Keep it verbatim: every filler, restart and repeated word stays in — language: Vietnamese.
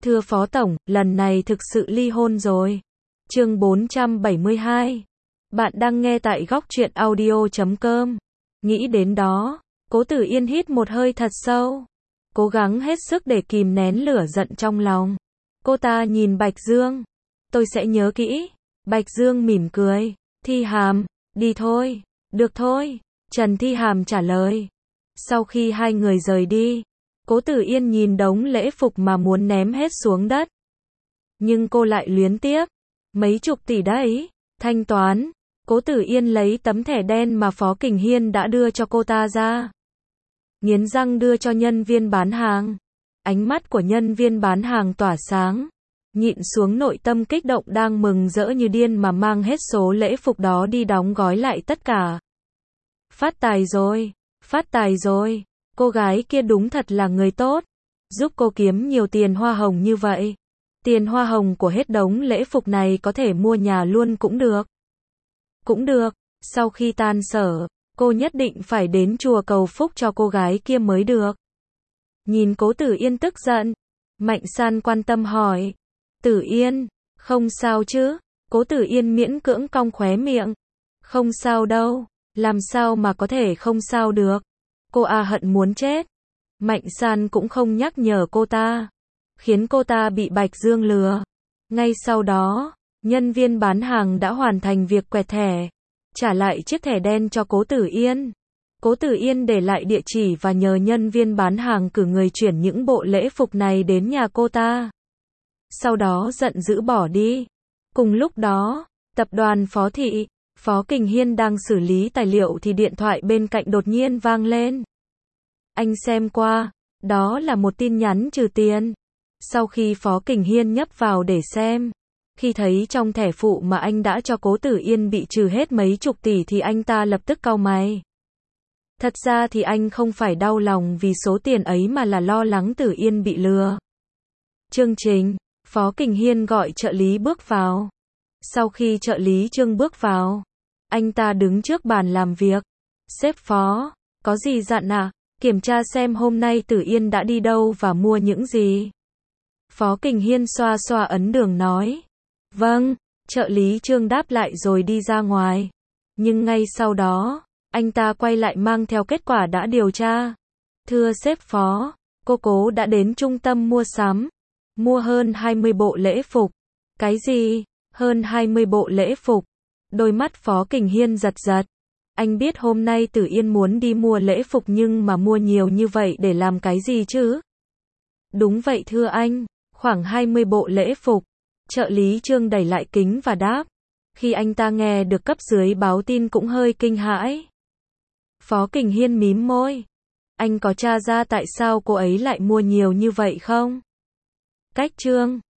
Thưa Phó Tổng, lần này thực sự ly hôn rồi. Chương bốn trăm bảy mươi hai. Bạn đang nghe tại góc truyện audio chấm com. Nghĩ đến đó, Cố Tử Yên hít một hơi thật sâu, cố gắng hết sức để kìm nén lửa giận trong lòng. Cô ta nhìn Bạch Dương. Tôi sẽ nhớ kỹ. Bạch Dương mỉm cười. Thi Hàm, đi thôi. Được thôi. Trần Thi Hàm trả lời. Sau khi hai người rời đi, Cố Tử Yên nhìn đống lễ phục mà muốn ném hết xuống đất. Nhưng cô lại luyến tiếc. Mấy chục tỷ đấy. Thanh toán. Cố Tử Yên lấy tấm thẻ đen mà Phó Kình Hiên đã đưa cho cô ta ra. Nghiến răng đưa cho nhân viên bán hàng. Ánh mắt của nhân viên bán hàng tỏa sáng. Nhịn xuống nội tâm kích động đang mừng rỡ như điên mà mang hết số lễ phục đó đi đóng gói lại tất cả. Phát tài rồi. Phát tài rồi. Cô gái kia đúng thật là người tốt. Giúp cô kiếm nhiều tiền hoa hồng như vậy. Tiền hoa hồng của hết đống lễ phục này có thể mua nhà luôn cũng được. Cũng được. Sau khi tan sở, cô nhất định phải đến chùa cầu phúc cho cô gái kia mới được. Nhìn Cố Tử Yên tức giận, Mạnh San quan tâm hỏi. Tử Yên, không sao chứ? Cố Tử Yên miễn cưỡng cong khóe miệng. Không sao đâu. Làm sao mà có thể không sao được? Cô à hận muốn chết. Mạnh San cũng không nhắc nhở cô ta, khiến cô ta bị Bạch Dương lừa. Ngay sau đó, nhân viên bán hàng đã hoàn thành việc quẹt thẻ, trả lại chiếc thẻ đen cho Cố Tử Yên. Cố Tử Yên để lại địa chỉ và nhờ nhân viên bán hàng cử người chuyển những bộ lễ phục này đến nhà cô ta. Sau đó giận dữ bỏ đi. Cùng lúc đó, tập đoàn Phó Thị, Phó Kình Hiên đang xử lý tài liệu thì điện thoại bên cạnh đột nhiên vang lên. Anh xem qua, đó là một tin nhắn trừ tiền. Sau khi Phó Kình Hiên nhấp vào để xem, khi thấy trong thẻ phụ mà anh đã cho Cố Tử Yên bị trừ hết mấy chục tỷ thì anh ta lập tức cau mày. Thật ra thì anh không phải đau lòng vì số tiền ấy mà là lo lắng Tử Yên bị lừa. Chương trình, Phó Kình Hiên gọi trợ lý bước vào. Sau khi trợ lý Trương bước vào, anh ta đứng trước bàn làm việc. Sếp Phó, có gì dặn à? Kiểm tra xem hôm nay Tử Yên đã đi đâu và mua những gì. Phó Kình Hiên xoa xoa ấn đường nói. Vâng, trợ lý Trương đáp lại rồi đi ra ngoài. Nhưng ngay sau đó, anh ta quay lại mang theo kết quả đã điều tra. Thưa sếp Phó, cô Cố đã đến trung tâm mua sắm, mua hơn hai mươi bộ lễ phục. Cái gì? Hơn hai mươi bộ lễ phục? Đôi mắt Phó Kình Hiên giật giật. Anh biết hôm nay Tử Yên muốn đi mua lễ phục nhưng mà mua nhiều như vậy để làm cái gì chứ? Đúng vậy thưa anh, khoảng hai mươi bộ lễ phục. Trợ lý Trương đẩy lại kính và đáp. Khi anh ta nghe được cấp dưới báo tin cũng hơi kinh hãi. Phó Kình Hiên mím môi. Anh có tra ra tại sao cô ấy lại mua nhiều như vậy không? Cách Trương,